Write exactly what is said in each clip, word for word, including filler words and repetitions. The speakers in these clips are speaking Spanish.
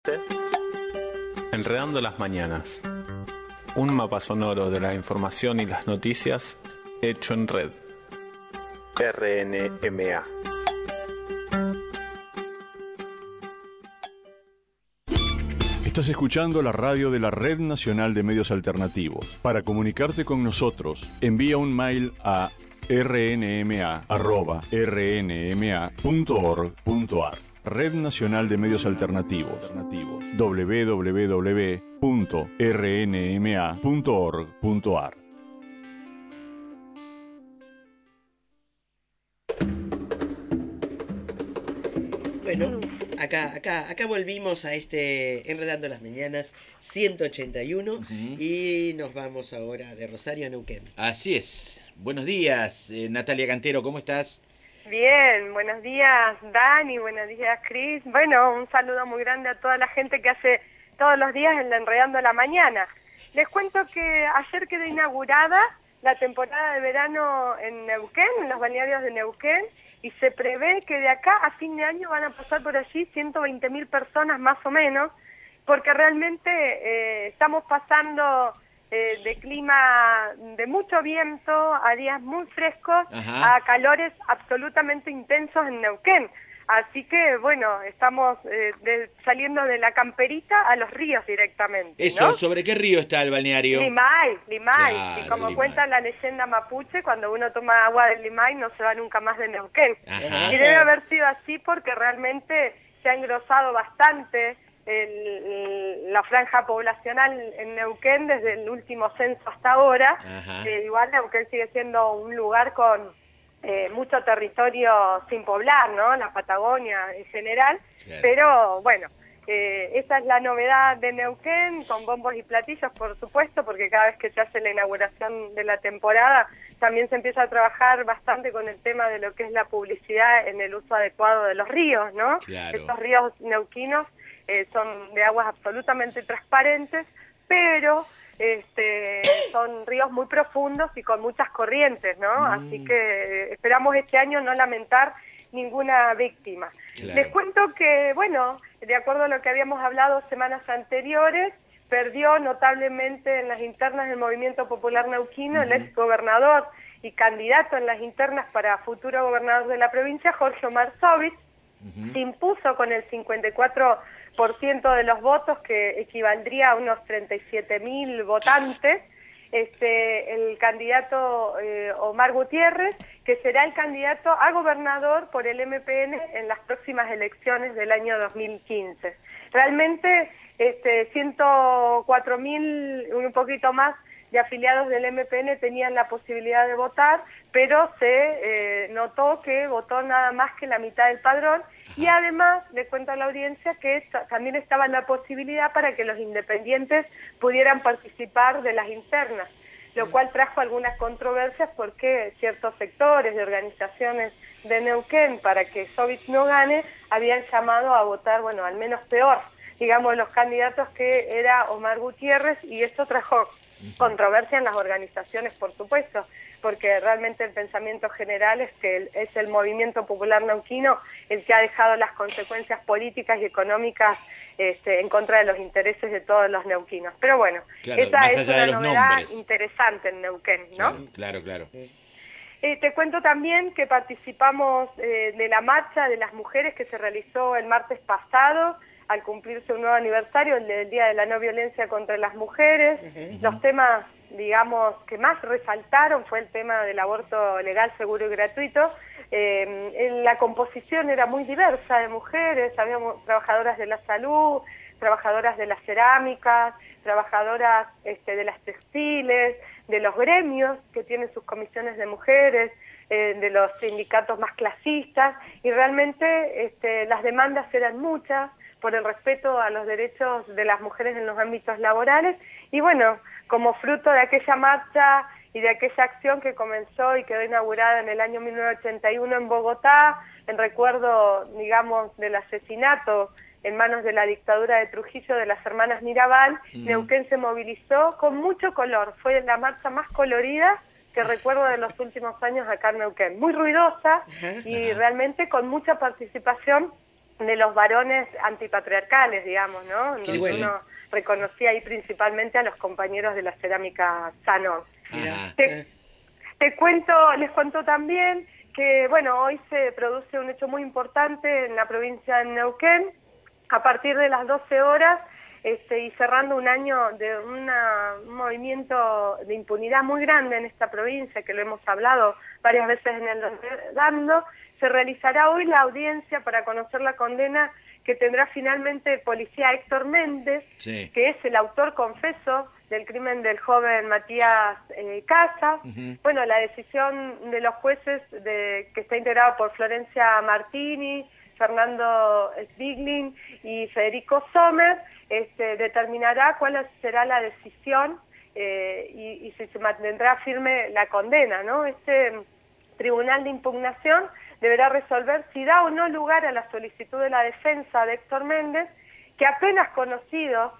Enredando las mañanas. Un mapa sonoro de la información y las noticias hecho en red. R N M A. Estás escuchando la radio de la Red Nacional de Medios Alternativos. Para comunicarte con nosotros, envía un mail a r n m a arroba r n m a punto org punto a r. Red Nacional de Medios Alternativos. doble u doble u doble u punto r n m a punto org punto a r. Bueno, acá, acá, acá volvimos a este Enredando las Mañanas ciento ochenta y uno, uh-huh. Y nos vamos ahora de Rosario a Neuquén. Así es. Buenos días, eh, Natalia Cantero, ¿cómo estás? Bien, buenos días Dani, buenos días Cris. Bueno, un saludo muy grande a toda la gente que hace todos los días el Enredando la Mañana. Les cuento que ayer quedó inaugurada la temporada de verano en Neuquén, en los balnearios de Neuquén, y se prevé que de acá a fin de año van a pasar por allí ciento veinte mil personas más o menos, porque realmente eh, estamos pasando eh, de clima de mucho viento a días muy frescos, Ajá. a calores absolutamente intensos en Neuquén. Así que, bueno, estamos eh, de, saliendo de la camperita a los ríos directamente, Eso, ¿no? ¿Sobre qué río está el balneario? Limay, Limay. Claro, y como Limay. Cuenta la leyenda mapuche, cuando uno toma agua del Limay no se va nunca más de Neuquén. Ajá. Y debe haber sido así porque realmente se ha engrosado bastante el, el, la franja poblacional en Neuquén desde el último censo hasta ahora. Eh, igual Neuquén sigue siendo un lugar con Eh, mucho territorio sin poblar, ¿no? La Patagonia en general, claro. Pero bueno, eh, esa es la novedad de Neuquén, con bombos y platillos, por supuesto, porque cada vez que se hace la inauguración de la temporada, también se empieza a trabajar bastante con el tema de lo que es la publicidad en el uso adecuado de los ríos, ¿no? Claro. Estos ríos neuquinos eh, son de aguas absolutamente transparentes, pero Este, son ríos muy profundos y con muchas corrientes, ¿no? Mm. Así que esperamos este año no lamentar ninguna víctima. Claro. Les cuento que, bueno, de acuerdo a lo que habíamos hablado semanas anteriores, perdió notablemente en las internas del Movimiento Popular Neuquino uh-huh. el ex gobernador y candidato en las internas para futuro gobernador de la provincia, Jorge Omar Sovich. Uh-huh. Se impuso con el cincuenta y cuatro por ciento de los votos, que equivaldría a unos treinta y siete mil votantes, este, el candidato eh, Omar Gutiérrez, que será el candidato a gobernador por el M P N en las próximas elecciones del año dos mil quince. Realmente este, ciento cuatro mil, un poquito más, de afiliados del M P N tenían la posibilidad de votar, pero se eh, notó que votó nada más que la mitad del padrón. Y además, le cuento a la audiencia que esta, también estaba la posibilidad para que los independientes pudieran participar de las internas, lo cual trajo algunas controversias porque ciertos sectores de organizaciones de Neuquén, para que Sovich no gane, habían llamado a votar, bueno, al menos peor, digamos, los candidatos, que era Omar Gutiérrez, y esto trajo controversia en las organizaciones, por supuesto, porque realmente el pensamiento general es que el, es el movimiento popular neuquino el que ha dejado las consecuencias políticas y económicas este, en contra de los intereses de todos los neuquinos. Pero bueno, claro, esa es una novedad nombres. interesante en Neuquén, ¿no? Claro, claro. claro. Eh, te cuento también que participamos eh, de la marcha de las mujeres que se realizó el martes pasado, al cumplirse un nuevo aniversario, el del Día de la No Violencia contra las Mujeres. Uh-huh. Los temas, digamos, que más resaltaron fue el tema del aborto legal, seguro y gratuito. Eh, en la composición era muy diversa de mujeres, habíamos trabajadoras de la salud, trabajadoras de las cerámicas, trabajadoras este, de las textiles, de los gremios que tienen sus comisiones de mujeres, eh, de los sindicatos más clasistas, y realmente este, las demandas eran muchas por el respeto a los derechos de las mujeres en los ámbitos laborales. Y bueno, como fruto de aquella marcha y de aquella acción que comenzó y quedó inaugurada en el año mil novecientos ochenta y uno en Bogotá, en recuerdo, digamos, del asesinato en manos de la dictadura de Trujillo de las hermanas Mirabal, mm. Neuquén se movilizó con mucho color. Fue la marcha más colorida que recuerdo de los últimos años acá en Neuquén. Muy ruidosa y realmente con mucha participación de los varones antipatriarcales, digamos, ¿no? Donde bueno. uno reconocía ahí principalmente a los compañeros de la cerámica Sanón. Ajá. Te, te cuento, les cuento también que, bueno, hoy se produce un hecho muy importante en la provincia de Neuquén, a partir de las doce horas, este, y cerrando un año de una, un movimiento de impunidad muy grande en esta provincia, que lo hemos hablado varias veces en el Dando, se realizará hoy la audiencia para conocer la condena que tendrá finalmente el policía Héctor Méndez, Sí. que es el autor confeso del crimen del joven Matías eh, Casas. Ujú. Bueno, la decisión de los jueces, de, que está integrada por Florencia Martini, Fernando Sviglin y Federico Sommer, este, determinará cuál será la decisión eh, y, y si se mantendrá firme la condena, ¿no? Este tribunal de impugnación deberá resolver si da o no lugar a la solicitud de la defensa de Héctor Méndez, que apenas conocido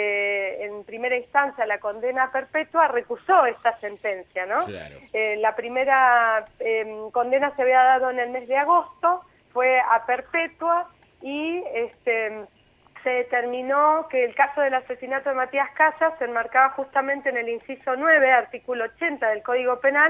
eh, en primera instancia la condena perpetua, recusó esta sentencia, ¿no? Claro. Eh, la primera eh, condena se había dado en el mes de agosto, fue a perpetua y este se determinó que el caso del asesinato de Matías Casas se enmarcaba justamente en el inciso nueve, artículo ochenta del Código Penal,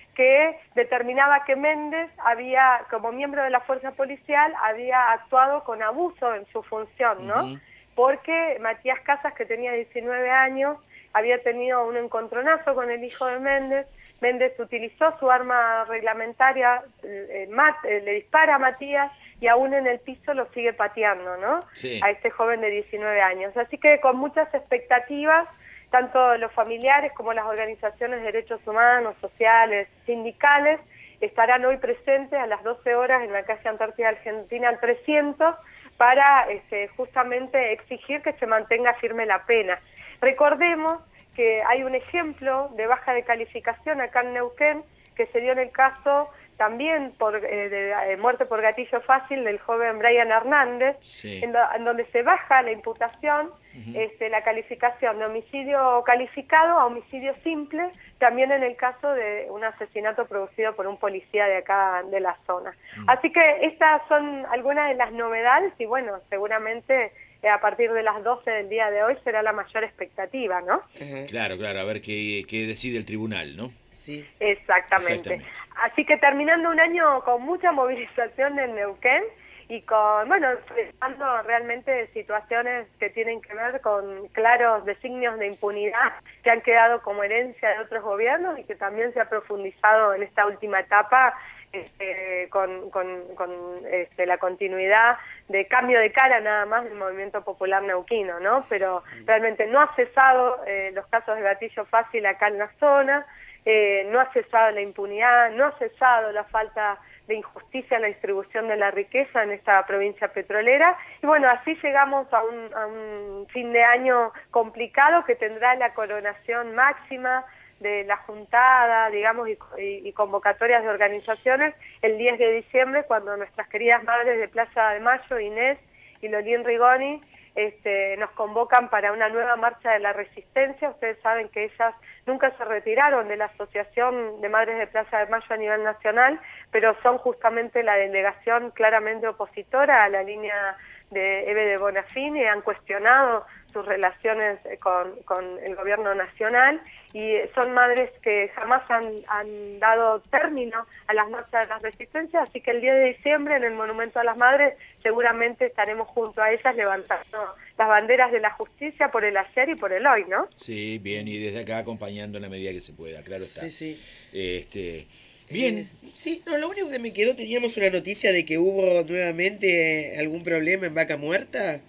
que determinaba que Méndez había, como miembro de la fuerza policial, había actuado con abuso en su función, ¿no? Uh-huh. Porque Matías Casas, que tenía diecinueve años, había tenido un encontronazo con el hijo de Méndez. Méndez utilizó su arma reglamentaria, eh, mat, eh, le dispara a Matías y aún en el piso lo sigue pateando, ¿no? Sí. A este joven de diecinueve años. Así que con muchas expectativas, tanto los familiares como las organizaciones de derechos humanos, sociales, sindicales, estarán hoy presentes a las doce horas en la calle Antártida Argentina al trescientos para este, justamente exigir que se mantenga firme la pena. Recordemos que hay un ejemplo de baja de calificación acá en Neuquén que se dio en el caso también por eh, de, de muerte por gatillo fácil del joven Brian Hernández, Sí. en, do, en donde se baja la imputación, uh-huh. este, la calificación de homicidio calificado a homicidio simple, también en el caso de un asesinato producido por un policía de acá de la zona. Uh-huh. Así que estas son algunas de las novedades y bueno, seguramente eh, a partir de las doce del día de hoy será la mayor expectativa, ¿no? Ajá. Claro, claro, a ver qué, qué decide el tribunal, ¿no? Sí. Exactamente. Exactamente. Así que terminando un año con mucha movilización en Neuquén y con, bueno, enfrentando realmente situaciones que tienen que ver con claros designios de impunidad que han quedado como herencia de otros gobiernos y que también se ha profundizado en esta última etapa este, con, con, con este, la continuidad de cambio de cara nada más del movimiento popular neuquino, ¿no? Pero realmente no ha cesado eh, los casos de gatillo fácil acá en la zona. Eh, no ha cesado la impunidad, no ha cesado la falta de injusticia en la distribución de la riqueza en esta provincia petrolera. Y bueno, así llegamos a un, a un fin de año complicado que tendrá la coronación máxima de la juntada, digamos, y, y, y convocatorias de organizaciones el diez de diciembre, cuando nuestras queridas madres de Plaza de Mayo, Inés y Lolín Rigoni, Este, nos convocan para una nueva marcha de la resistencia. Ustedes saben que ellas nunca se retiraron de la Asociación de Madres de Plaza de Mayo a nivel nacional, pero son justamente la delegación claramente opositora a la línea de Eve de Bonafini, han cuestionado sus relaciones con, con el gobierno nacional y son madres que jamás han, han dado término a las marchas de la resistencia, así que el diez de diciembre en el Monumento a las Madres seguramente estaremos junto a ellas levantando las banderas de la justicia por el ayer y por el hoy, ¿no? Sí, bien, y desde acá acompañando en la medida que se pueda, claro está. Sí, sí. Este, bien. Eh, sí, no, lo único que me quedó, teníamos una noticia de que hubo nuevamente algún problema en Vaca Muerta.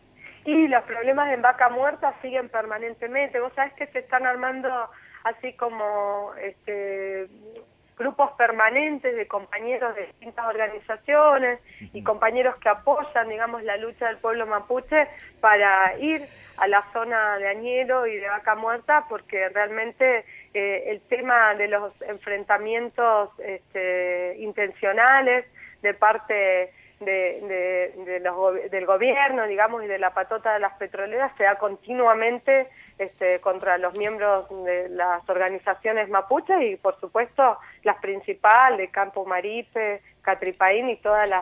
Y los problemas en Vaca Muerta siguen permanentemente. Vos sabés que se están armando así como este, grupos permanentes de compañeros de distintas organizaciones y compañeros que apoyan, digamos, la lucha del pueblo mapuche para ir a la zona de Añelo y de Vaca Muerta, porque realmente eh, el tema de los enfrentamientos este, intencionales de parte de, de, de los, del gobierno, digamos, y de la patota de las petroleras se da continuamente este, contra los miembros de las organizaciones mapuches y, por supuesto, las principales, Campo Maripe, Catripaín y todas las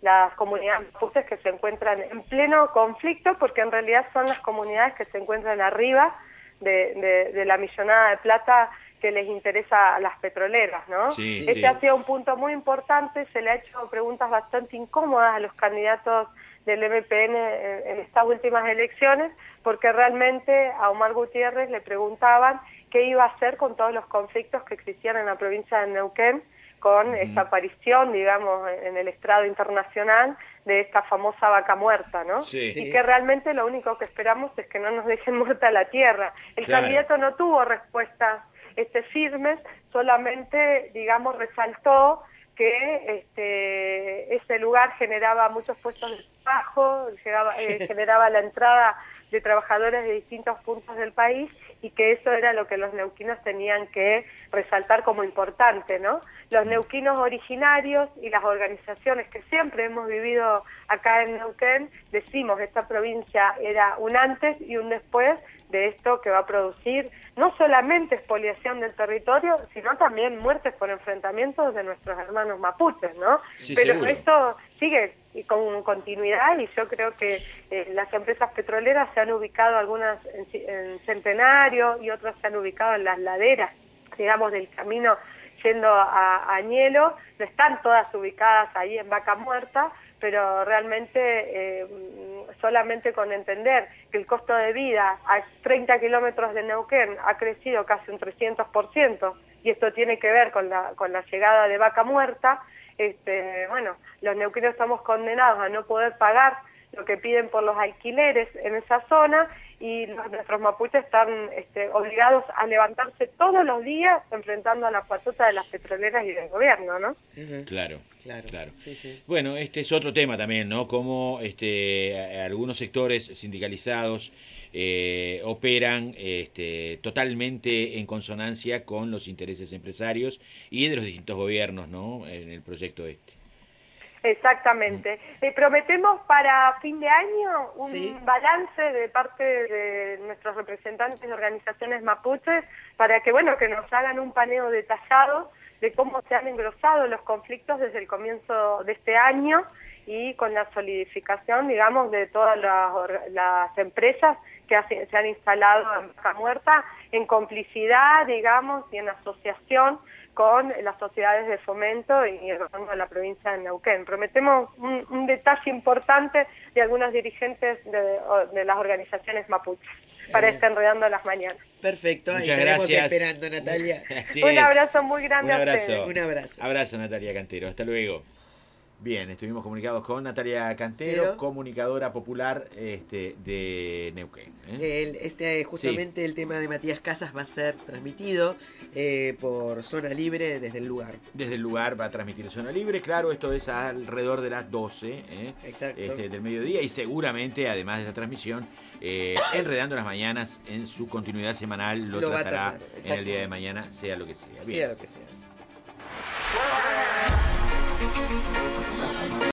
las comunidades mapuches que se encuentran en pleno conflicto, porque en realidad son las comunidades que se encuentran arriba de, de, de la millonada de plata que les interesa a las petroleras, ¿no? Sí, Ese sí. ha sido un punto muy importante, se le ha hecho preguntas bastante incómodas a los candidatos del M P N en, en estas últimas elecciones, porque realmente a Omar Gutiérrez le preguntaban qué iba a hacer con todos los conflictos que existían en la provincia de Neuquén, con uh-huh. esta aparición, digamos, en el estrado internacional de esta famosa vaca muerta, ¿no? Sí. Y que realmente lo único que esperamos es que no nos dejen muerta la tierra. El claro. candidato no tuvo respuestas este, firmes, solamente, digamos, resaltó que este, ese lugar generaba muchos puestos de trabajo, llegaba, eh, generaba la entrada de trabajadores de distintos puntos del país y que eso era lo que los neuquinos tenían que resaltar como importante, ¿no? Los neuquinos originarios y las organizaciones que siempre hemos vivido acá en Neuquén, decimos que esta provincia era un antes y un después de esto que va a producir no solamente expoliación del territorio, sino también muertes por enfrentamientos de nuestros hermanos mapuches, ¿no? Sí, pero seguro. esto sigue con continuidad y yo creo que eh, las empresas petroleras se han ubicado algunas en, en Centenario y otras se han ubicado en las laderas, digamos, del camino yendo a, a Añelo. No están todas ubicadas ahí en Vaca Muerta, pero realmente eh, solamente con entender que el costo de vida a treinta kilómetros de Neuquén ha crecido casi un trescientos por ciento, y esto tiene que ver con la, con la llegada de Vaca Muerta. Este, bueno, los neuquinos estamos condenados a no poder pagar lo que piden por los alquileres en esa zona, y los, nuestros mapuches están este, obligados a levantarse todos los días enfrentando a la patota de las petroleras y del gobierno, ¿no? Uh-huh. Claro, claro. claro. Sí, sí. Bueno, este es otro tema también, ¿no? Cómo este, a- algunos sectores sindicalizados eh, operan este, totalmente en consonancia con los intereses empresarios y de los distintos gobiernos, ¿no? En el proyecto este. Exactamente. Eh, prometemos para fin de año un Sí. balance de parte de nuestros representantes de organizaciones mapuches para que, bueno, que nos hagan un paneo detallado de cómo se han engrosado los conflictos desde el comienzo de este año y con la solidificación, digamos, de todas las, or- las empresas que hace- se han instalado en Vaca Muerta en complicidad, digamos, y en asociación con las sociedades de fomento y el gobierno de la provincia de Neuquén. Prometemos un, un detalle importante de algunos dirigentes de, de las organizaciones mapuches para Eh. este Enredando las Mañanas. Perfecto, ahí Muchas estaremos gracias. esperando, Natalia. Así Un es. abrazo muy grande Un a abrazo. ustedes. Un abrazo. Abrazo, Natalia Cantero. Hasta luego. Bien, estuvimos comunicados con Natalia Cantero, Pero- comunicadora popular este, de Neuquén. ¿eh? El, este justamente el tema de Matías Casas va a ser transmitido eh, por Zona Libre desde el lugar. Desde el lugar va a transmitir Zona Libre, claro, esto es alrededor de las doce ¿eh? Exacto. Este, del mediodía, y seguramente, además de esta transmisión, eh, Enredando las Mañanas, en su continuidad semanal, lo, Lo va a tratará tratar, en exacto. el día de mañana, sea lo que sea. Bien. Sea lo que sea.